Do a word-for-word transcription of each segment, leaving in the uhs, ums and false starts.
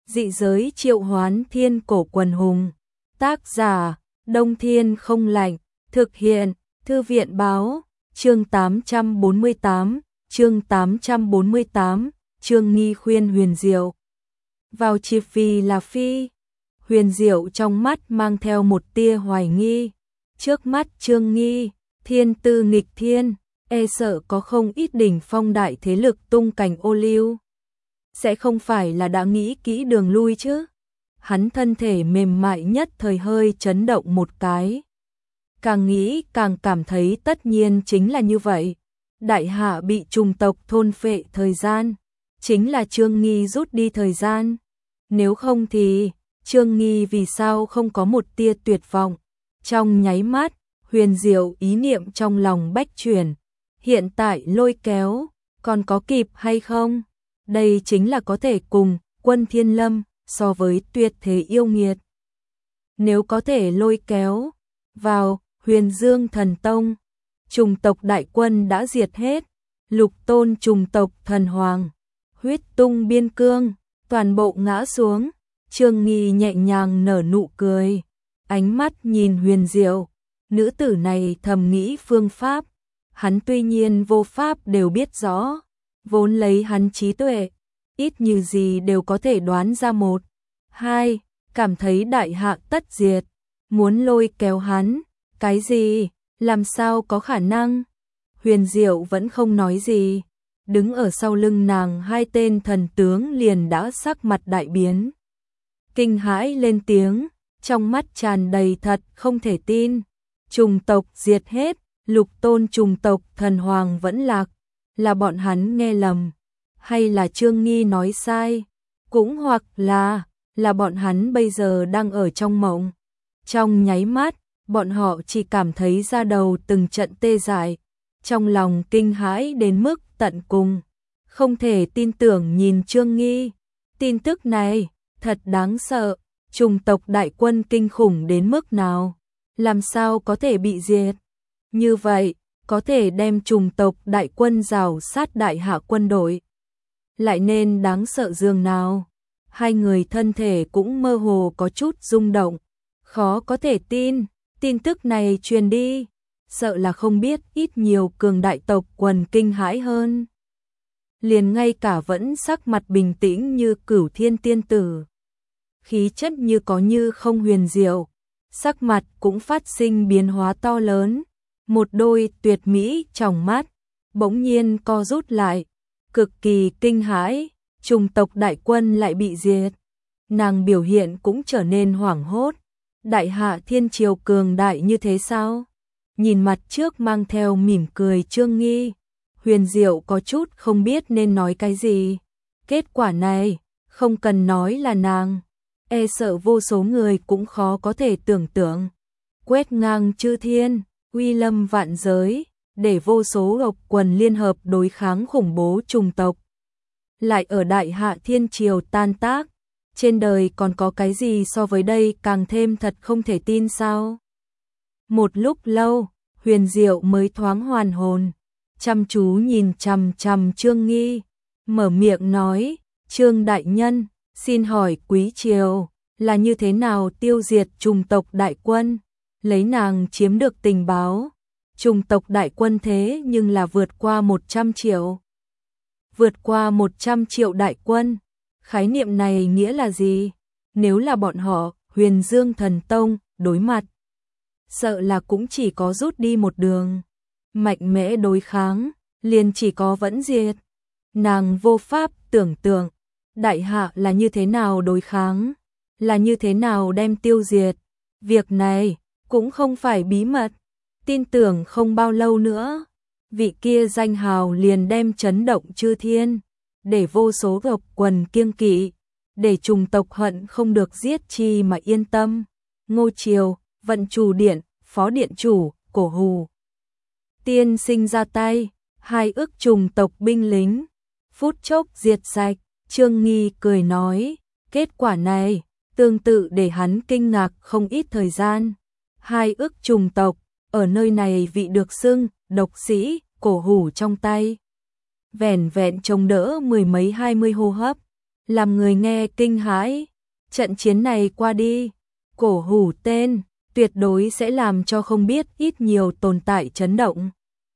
Dị giới triệu hoán thiên cổ quần hùng. Tác giả, Đông Thiên không lạnh. Thực hiện, Thư viện báo. Chương tám trăm bốn mươi tám, chương tám trăm bốn mươi tám, Trương Nghi khuyên Huyền Diệu. Vào chiệp vì là phi. Huyền Diệu trong mắt mang theo một tia hoài nghi. Trước mắt Trương Nghi, thiên tư nghịch thiên, e sợ có không ít đỉnh phong đại thế lực tung cành ô liu. Sẽ không phải là đã nghĩ kỹ đường lui chứ? Hắn thân thể mềm mại nhất thời hơi chấn động một cái. Càng nghĩ càng cảm thấy tất nhiên chính là như vậy. Đại hạ bị trùng tộc thôn phệ thời gian, chính là Trương Nghi rút đi thời gian. Nếu không thì, Trương Nghi vì sao không có một tia tuyệt vọng? Trong nháy mắt, Huyền Diệu ý niệm trong lòng bách chuyển. Hiện tại lôi kéo, còn có kịp hay không? Đây chính là có thể cùng Quân Thiên Lâm so với tuyệt thế yêu nghiệt. Nếu có thể lôi kéo vào Huyền Dương Thần Tông, trùng tộc đại quân đã diệt hết, lục tôn trùng tộc thần hoàng, huyết tung biên cương, toàn bộ ngã xuống. Trương Nghi nhẹ nhàng nở nụ cười, ánh mắt nhìn Huyền Diệu, nữ tử này thầm nghĩ phương pháp, hắn tuy nhiên vô pháp đều biết rõ, vốn lấy hắn trí tuệ, ít như gì đều có thể đoán ra một, hai, cảm thấy đại hạ tất diệt, muốn lôi kéo hắn, cái gì, làm sao có khả năng? Huyền Diệu vẫn không nói gì, đứng ở sau lưng nàng hai tên thần tướng liền đã sắc mặt đại biến. Kinh hãi lên tiếng, trong mắt tràn đầy thật không thể tin, trùng tộc diệt hết, lục tôn trùng tộc thần hoàng vẫn lạc, là bọn hắn nghe lầm, hay là Trương Nghi nói sai, cũng hoặc là, là bọn hắn bây giờ đang ở trong mộng. Trong nháy mắt, bọn họ chỉ cảm thấy da đầu từng trận tê dại, trong lòng kinh hãi đến mức tận cùng, không thể tin tưởng nhìn Trương Nghi. Tin tức này, thật đáng sợ, trùng tộc đại quân kinh khủng đến mức nào, làm sao có thể bị diệt? Như vậy, có thể đem trùng tộc đại quân rào sát đại hạ quân đội. Lại nên đáng sợ dường nào? Hai người thân thể cũng mơ hồ có chút rung động, khó có thể tin, tin tức này truyền đi, sợ là không biết ít nhiều cường đại tộc quần kinh hãi hơn. Liền ngay cả vẫn sắc mặt bình tĩnh như Cửu Thiên tiên tử, khí chất như có như không Huyền Diệu, sắc mặt cũng phát sinh biến hóa to lớn, một đôi tuyệt mỹ tròng mắt bỗng nhiên co rút lại, cực kỳ kinh hãi, trùng tộc đại quân lại bị diệt. Nàng biểu hiện cũng trở nên hoảng hốt, đại hạ thiên triều cường đại như thế sao? Nhìn mặt trước mang theo mỉm cười Trương Nghi, Huyền Diệu có chút không biết nên nói cái gì. Kết quả này, không cần nói là nàng, e sợ vô số người cũng khó có thể tưởng tượng. Quét ngang chư thiên, uy lâm vạn giới, để vô số tộc quần liên hợp đối kháng khủng bố trùng tộc. Lại ở đại hạ thiên triều tan tác, trên đời còn có cái gì so với đây càng thêm thật không thể tin sao? Một lúc lâu, Huyền Diệu mới thoáng hoàn hồn, chăm chú nhìn chằm chằm Trương Nghi, mở miệng nói, Trương đại nhân, xin hỏi quý triều là như thế nào tiêu diệt trùng tộc đại quân? Lấy nàng chiếm được tình báo, trùng tộc đại quân thế nhưng là vượt qua một trăm triệu. Vượt qua một trăm triệu đại quân, khái niệm này nghĩa là gì? Nếu là bọn họ, Huyền Dương Thần Tông, đối mặt, sợ là cũng chỉ có rút đi một đường. Mạnh mẽ đối kháng, liền chỉ có vẫn diệt. Nàng vô pháp tưởng tượng, đại hạ là như thế nào đối kháng, là như thế nào đem tiêu diệt. Việc này, cũng không phải bí mật, tin tưởng không bao lâu nữa, vị kia danh hào liền đem chấn động chư thiên, để vô số tộc quần kiêng kỵ, để trùng tộc hận không được giết chi mà yên tâm. Ngô Triều, Vận Chủ Điện, Phó Điện Chủ, Cổ Hù tiên sinh ra tay, hai ức trùng tộc binh lính, phút chốc diệt sạch. Trương Nghi cười nói, kết quả này, tương tự để hắn kinh ngạc không ít thời gian. Hai ức trùng tộc, ở nơi này vị được xưng, độc sĩ, Cổ Hù trong tay. Vẻn vẹn chống đỡ mười mấy hai mươi hô hấp, làm người nghe kinh hãi. Trận chiến này qua đi, cổ hủ tên, tuyệt đối sẽ làm cho không biết ít nhiều tồn tại chấn động.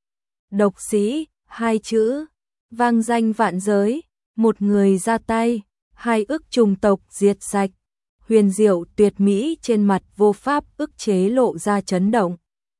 Độc sĩ, hai chữ, vang danh vạn giới, một người ra tay, hai ức trùng tộc diệt sạch. Huyền diệu tuyệt mỹ trên mặt vô pháp ức chế lộ ra chấn động.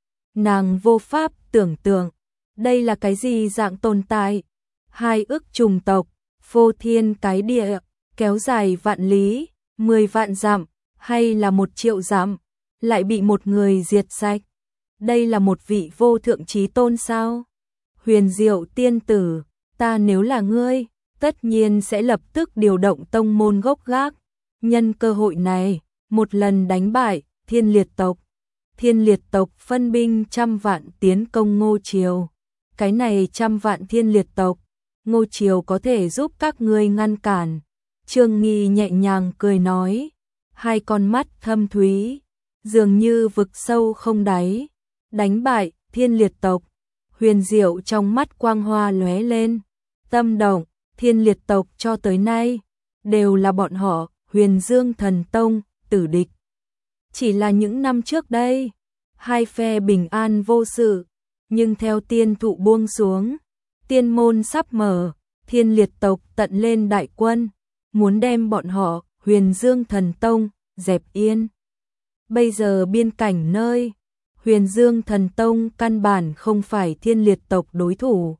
Nàng vô pháp tưởng tượng, đây là cái gì dạng tồn tại? Hai ức trùng tộc, phô thiên cái địa, kéo dài vạn lý, mười vạn dặm, hay là một triệu dặm, lại bị một người diệt sạch. Đây là một vị vô thượng chí tôn sao? Huyền diệu tiên tử, ta nếu là ngươi, tất nhiên sẽ lập tức điều động tông môn gốc gác. Nhân cơ hội này, một lần đánh bại Thiên Liệt tộc. Thiên Liệt tộc phân binh trăm vạn tiến công Ngô Triều. Cái này trăm vạn Thiên Liệt tộc, Ngô Triều có thể giúp các ngươi ngăn cản. Trương Nghi nhẹ nhàng cười nói, hai con mắt thâm thúy, dường như vực sâu không đáy. Đánh bại Thiên Liệt tộc, huyền diệu trong mắt quang hoa lóe lên. Tâm động, Thiên Liệt tộc cho tới nay, đều là bọn họ Huyền Dương Thần Tông, tử địch. Chỉ là những năm trước đây, hai phe bình an vô sự, nhưng theo tiên thụ buông xuống, tiên môn sắp mở, Thiên Liệt tộc tận lên đại quân, muốn đem bọn họ Huyền Dương Thần Tông dẹp yên. Bây giờ biên cảnh nơi, Huyền Dương Thần Tông căn bản không phải Thiên Liệt tộc đối thủ.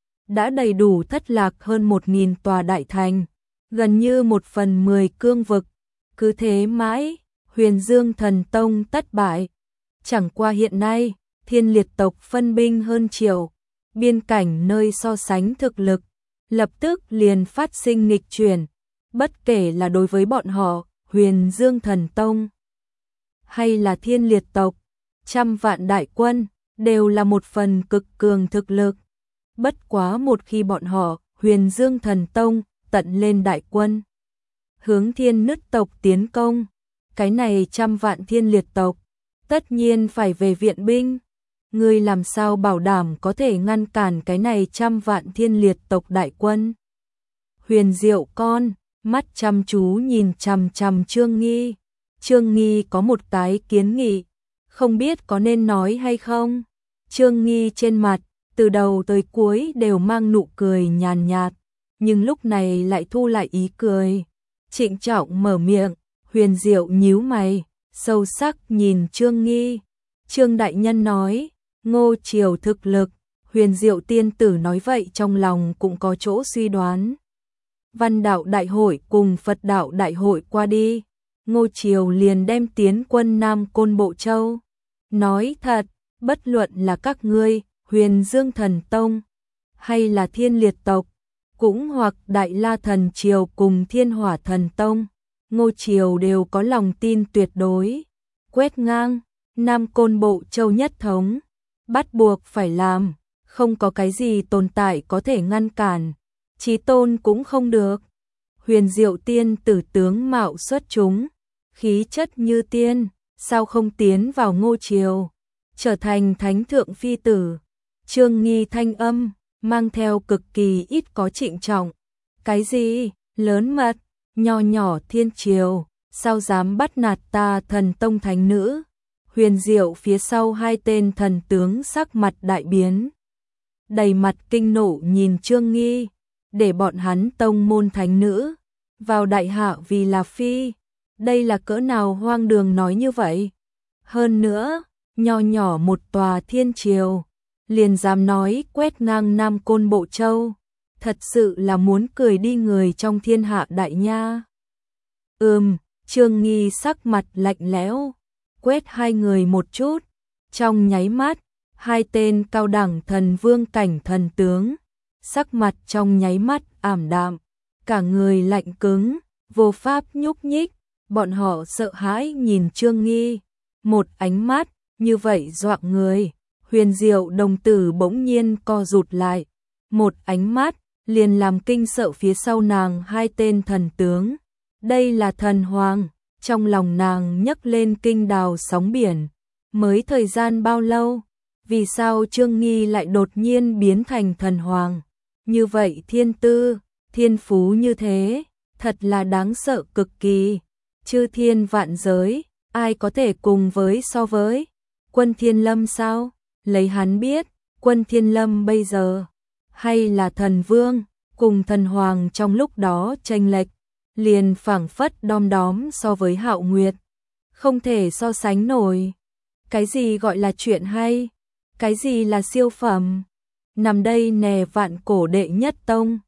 Đã đầy đủ thất lạc hơn một nghìn tòa đại thành, gần như một phần mười cương vực. Cứ thế mãi, Huyền Dương Thần Tông tất bại. Chẳng qua hiện nay, Thiên Liệt tộc phân binh hơn triệu, biên cảnh nơi so sánh thực lực, lập tức liền phát sinh nghịch chuyển. Bất kể là đối với bọn họ, Huyền Dương Thần Tông, hay là Thiên Liệt tộc, trăm vạn đại quân, đều là một phần cực cường thực lực. Bất quá một khi bọn họ, Huyền Dương Thần Tông, tận lên đại quân, hướng Thiên Nứt tộc tiến công, cái này trăm vạn Thiên Liệt tộc, tất nhiên phải về viện binh. Ngươi làm sao bảo đảm có thể ngăn cản cái này trăm vạn Thiên Liệt tộc đại quân? Huyền diệu con, mắt chăm chú nhìn chằm chằm Trương Nghi. Trương Nghi có một cái kiến nghị, không biết có nên nói hay không. Trương Nghi trên mặt, từ đầu tới cuối đều mang nụ cười nhàn nhạt, nhưng lúc này lại thu lại ý cười. Trịnh trọng mở miệng, huyền diệu nhíu mày, sâu sắc nhìn Trương Nghi. Trương đại nhân nói, Ngô Triều thực lực, huyền diệu tiên tử nói vậy trong lòng cũng có chỗ suy đoán. Văn đạo đại hội cùng Phật đạo đại hội qua đi, Ngô Triều liền đem tiến quân Nam Côn Bộ Châu. Nói thật, bất luận là các ngươi, Huyền Dương Thần Tông, hay là Thiên Liệt tộc, cũng hoặc Đại La Thần Triều cùng Thiên Hỏa Thần Tông, Ngô Triều đều có lòng tin tuyệt đối. Quét ngang, Nam Côn Bộ Châu nhất thống, bắt buộc phải làm, không có cái gì tồn tại có thể ngăn cản, chí tôn cũng không được. Huyền diệu tiên tử tướng mạo xuất chúng, khí chất như tiên, sao không tiến vào Ngô Triều, trở thành thánh thượng phi tử. Trương Nghi thanh âm, mang theo cực kỳ ít có trịnh trọng. Cái gì, lớn mật, nho nhỏ Thiên Triều, sao dám bắt nạt ta thần tông thánh nữ? Huyền diệu phía sau hai tên thần tướng sắc mặt đại biến, đầy mặt kinh nộ nhìn Trương Nghi, để bọn hắn tông môn thánh nữ vào đại hạ vì là phi. Đây là cỡ nào hoang đường nói như vậy? Hơn nữa, nho nhỏ một tòa Thiên Triều, liền dám nói quét ngang Nam Côn Bộ Châu, thật sự là muốn cười đi người trong thiên hạ đại nha. Ừm, Trương Nghi sắc mặt lạnh lẽo, quét hai người một chút, trong nháy mắt, hai tên cao đẳng thần vương cảnh thần tướng, sắc mặt trong nháy mắt ảm đạm, cả người lạnh cứng, vô pháp nhúc nhích. Bọn họ sợ hãi nhìn Trương Nghi, một ánh mắt như vậy dọa người. Huyền diệu đồng tử bỗng nhiên co rụt lại, một ánh mắt liền làm kinh sợ phía sau nàng hai tên thần tướng. Đây là thần hoàng, trong lòng nàng nhấc lên kinh đào sóng biển. Mới thời gian bao lâu, vì sao Trương Nghi lại đột nhiên biến thành thần hoàng? Như vậy thiên tư, thiên phú như thế, thật là đáng sợ cực kỳ. Chư thiên vạn giới, ai có thể cùng với so với Quân Thiên Lâm sao? Lấy hắn biết, Quân Thiên Lâm bây giờ hay là thần vương, cùng thần hoàng trong lúc đó chênh lệch, liền phảng phất đom đóm so với Hạo Nguyệt, không thể so sánh nổi. Cái gì gọi là chuyện hay? Cái gì là siêu phẩm? Nằm đây nè vạn cổ đệ nhất tông,